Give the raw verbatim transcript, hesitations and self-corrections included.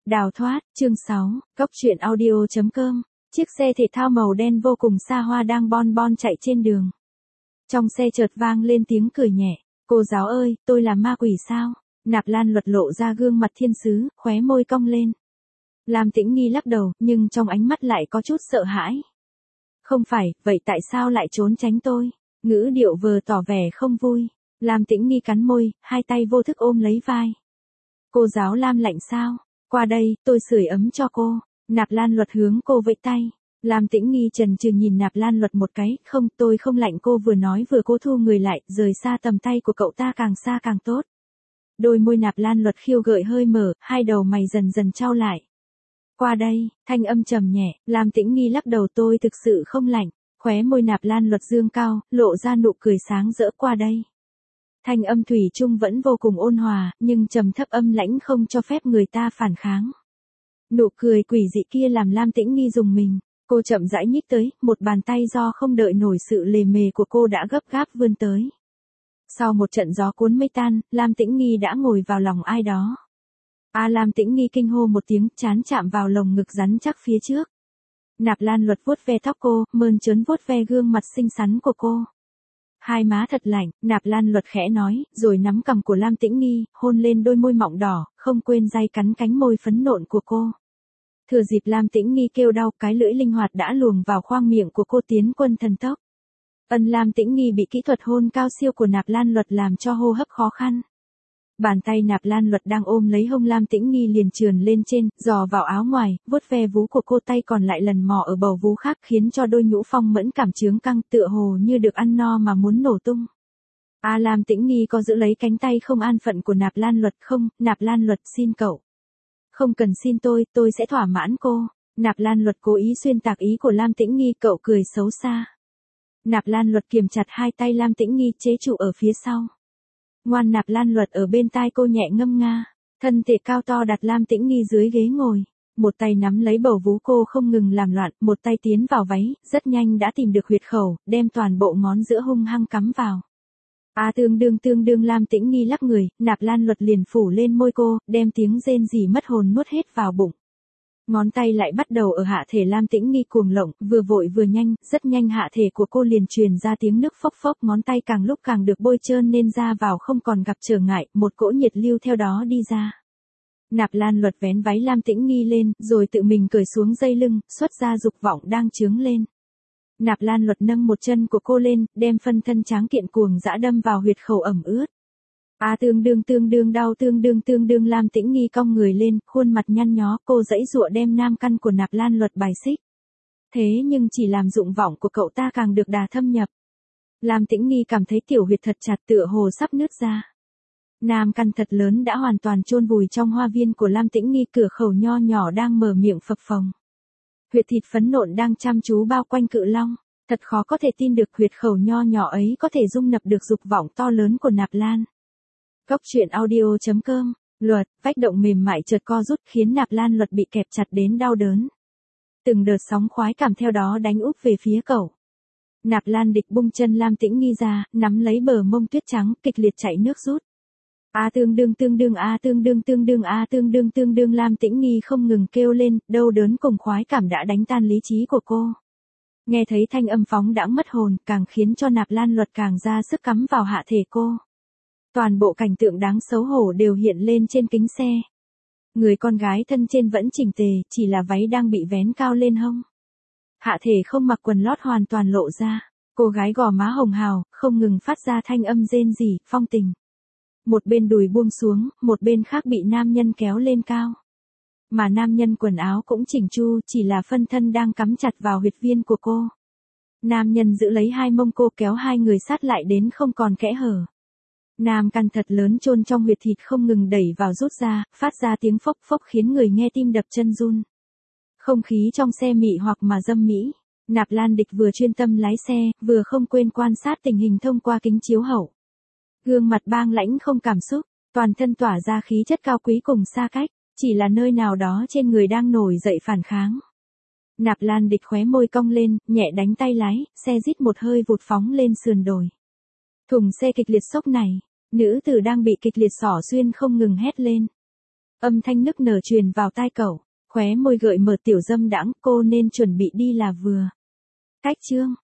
Đào thoát, chương sáu, Cốc truyện audio.com. Chiếc xe thể thao màu đen vô cùng xa hoa đang bon bon chạy trên đường. Trong xe chợt vang lên tiếng cười nhẹ. Cô giáo ơi, tôi là ma quỷ sao? Nạp Lan Luật lộ ra gương mặt thiên sứ, khóe môi cong lên. Lam Tĩnh Nghi lắc đầu, nhưng trong ánh mắt lại có chút sợ hãi. Không phải, vậy tại sao lại trốn tránh tôi? Ngữ điệu vừa tỏ vẻ không vui. Lam Tĩnh Nghi cắn môi, hai tay vô thức ôm lấy vai. Cô giáo Lam lạnh sao? Qua đây, tôi sưởi ấm cho cô. Nạp Lan Luật hướng cô vẫy tay. Lam Tĩnh Nghi chần chừ nhìn Nạp Lan Luật một cái, không, tôi không lạnh. Cô vừa nói vừa cô thu người lại, rời xa tầm tay của cậu ta càng xa càng tốt. Đôi môi Nạp Lan Luật khiêu gợi hơi mở, hai đầu mày dần dần trao lại. Qua đây, thanh âm trầm nhẹ, Lam Tĩnh Nghi lắc đầu, tôi thực sự không lạnh. Khóe môi Nạp Lan Luật dương cao, lộ ra nụ cười sáng rỡ. Qua đây. Thanh âm thủy chung vẫn vô cùng ôn hòa, nhưng trầm thấp âm lãnh không cho phép người ta phản kháng. Nụ cười quỷ dị kia làm Lam Tĩnh Nghi rùng mình. Cô chậm rãi nhích tới, một bàn tay do không đợi nổi sự lề mề của cô đã gấp gáp vươn tới. Sau một trận gió cuốn mây tan, Lam Tĩnh Nghi đã ngồi vào lòng ai đó. A à, Lam Tĩnh Nghi kinh hô một tiếng, trán chạm vào lồng ngực rắn chắc phía trước. Nạp Lan Luật vuốt ve tóc cô, mơn trớn vuốt ve gương mặt xinh xắn của cô. Hai má thật lạnh, Nạp Lan Luật khẽ nói, rồi nắm cằm của Lam Tĩnh Nghi, hôn lên đôi môi mọng đỏ, không quên day cắn cánh môi phấn nộn của cô. Thừa dịp Lam Tĩnh Nghi kêu đau, cái lưỡi linh hoạt đã luồn vào khoang miệng của cô tiến quân thần tốc. Ân Lam Tĩnh Nghi bị kỹ thuật hôn cao siêu của Nạp Lan Luật làm cho hô hấp khó khăn. Bàn tay Nạp Lan Luật đang ôm lấy hông Lam Tĩnh Nghi liền trườn lên trên, dò vào áo ngoài, vuốt ve vú của cô, tay còn lại lần mò ở bầu vú khác, khiến cho đôi nhũ phong mẫn cảm chướng căng, tựa hồ như được ăn no mà muốn nổ tung. A à, Lam Tĩnh Nghi có giữ lấy cánh tay không an phận của Nạp Lan Luật không? Nạp Lan Luật xin cậu. Không cần xin tôi, tôi sẽ thỏa mãn cô. Nạp Lan Luật cố ý xuyên tạc ý của Lam Tĩnh Nghi, cậu cười xấu xa. Nạp Lan Luật kiềm chặt hai tay Lam Tĩnh Nghi chế trụ ở phía sau. Ngoan. Nạp Lan Luật ở bên tai cô nhẹ ngâm nga. Thân thể cao to đặt Lam Tĩnh Nghi dưới ghế ngồi. Một tay nắm lấy bầu vú cô không ngừng làm loạn, một tay tiến vào váy, rất nhanh đã tìm được huyệt khẩu, đem toàn bộ ngón giữa hung hăng cắm vào. A à, tương đương tương đương Lam Tĩnh Nghi lắc người, Nạp Lan Luật liền phủ lên môi cô, đem tiếng rên rỉ mất hồn nuốt hết vào bụng. Ngón tay lại bắt đầu ở hạ thể Lam Tĩnh Nghi cuồng lộng, vừa vội vừa nhanh, rất nhanh hạ thể của cô liền truyền ra tiếng nước phốc phốc, ngón tay càng lúc càng được bôi trơn nên ra vào không còn gặp trở ngại, một cỗ nhiệt lưu theo đó đi ra. Nạp Lan Luật vén váy Lam Tĩnh Nghi lên, rồi tự mình cởi xuống dây lưng, xuất ra dục vọng đang chướng lên. Nạp Lan Luật nâng một chân của cô lên, đem phân thân tráng kiện cuồng dã đâm vào huyệt khẩu ẩm ướt. A à, tương đương tương đương đau, tương đương tương đương Lam Tĩnh Nghi cong người lên, khuôn mặt nhăn nhó, cô giãy giụa đem nam căn của Nạp Lan Luật bài xích. Thế nhưng chỉ làm dụng vọng của cậu ta càng được đà thâm nhập. Lam Tĩnh Nghi cảm thấy tiểu huyệt thật chặt, tựa hồ sắp nứt ra. Nam căn thật lớn đã hoàn toàn chôn vùi trong hoa viên của Lam Tĩnh Nghi, cửa khẩu nho nhỏ đang mở miệng phập phồng. Huyệt thịt phấn nộn đang chăm chú bao quanh cự long, thật khó có thể tin được huyệt khẩu nho nhỏ ấy có thể dung nạp được dục vọng to lớn của Nạp Lan. Cốc truyện audio.com. Luật, vách động mềm mại chợt co rút khiến Nạp Lan Luật bị kẹp chặt đến đau đớn. Từng đợt sóng khoái cảm theo đó đánh úp về phía cậu. Nạp Lan Địch bung chân Lam Tĩnh Nghi ra, nắm lấy bờ mông tuyết trắng, kịch liệt chạy nước rút. A à, tương đương tương đương a à, tương đương tương đương a à, tương đương tương đương Lam Tĩnh Nghi không ngừng kêu lên, đau đớn cùng khoái cảm đã đánh tan lý trí của cô. Nghe thấy thanh âm phóng đãng mất hồn, càng khiến cho Nạp Lan Luật càng ra sức cắm vào hạ thể cô. Toàn bộ cảnh tượng đáng xấu hổ đều hiện lên trên kính xe. Người con gái thân trên vẫn chỉnh tề, chỉ là váy đang bị vén cao lên hông. Hạ thể không mặc quần lót hoàn toàn lộ ra. Cô gái gò má hồng hào, không ngừng phát ra thanh âm rên rỉ, phong tình. Một bên đùi buông xuống, một bên khác bị nam nhân kéo lên cao. Mà nam nhân quần áo cũng chỉnh chu, chỉ là phân thân đang cắm chặt vào huyệt viên của cô. Nam nhân giữ lấy hai mông cô, kéo hai người sát lại đến không còn kẽ hở. Nam căn thật lớn chôn trong huyệt thịt không ngừng đẩy vào rút ra, phát ra tiếng phốc phốc khiến người nghe tim đập chân run. Không khí trong xe mị hoặc mà dâm mỹ. Nạp Lan Địch vừa chuyên tâm lái xe, vừa không quên quan sát tình hình thông qua kính chiếu hậu. Gương mặt bang lãnh không cảm xúc, toàn thân tỏa ra khí chất cao quý cùng xa cách, chỉ là nơi nào đó trên người đang nổi dậy phản kháng. Nạp Lan Địch khóe môi cong lên, nhẹ đánh tay lái, xe rít một hơi vụt phóng lên sườn đồi. Thùng xe kịch liệt sốc này, nữ tử đang bị kịch liệt xỏ xuyên không ngừng hét lên. Âm thanh nức nở truyền vào tai cậu, khóe môi gợi mở tiểu dâm đãng, cô nên chuẩn bị đi là vừa. Cách chương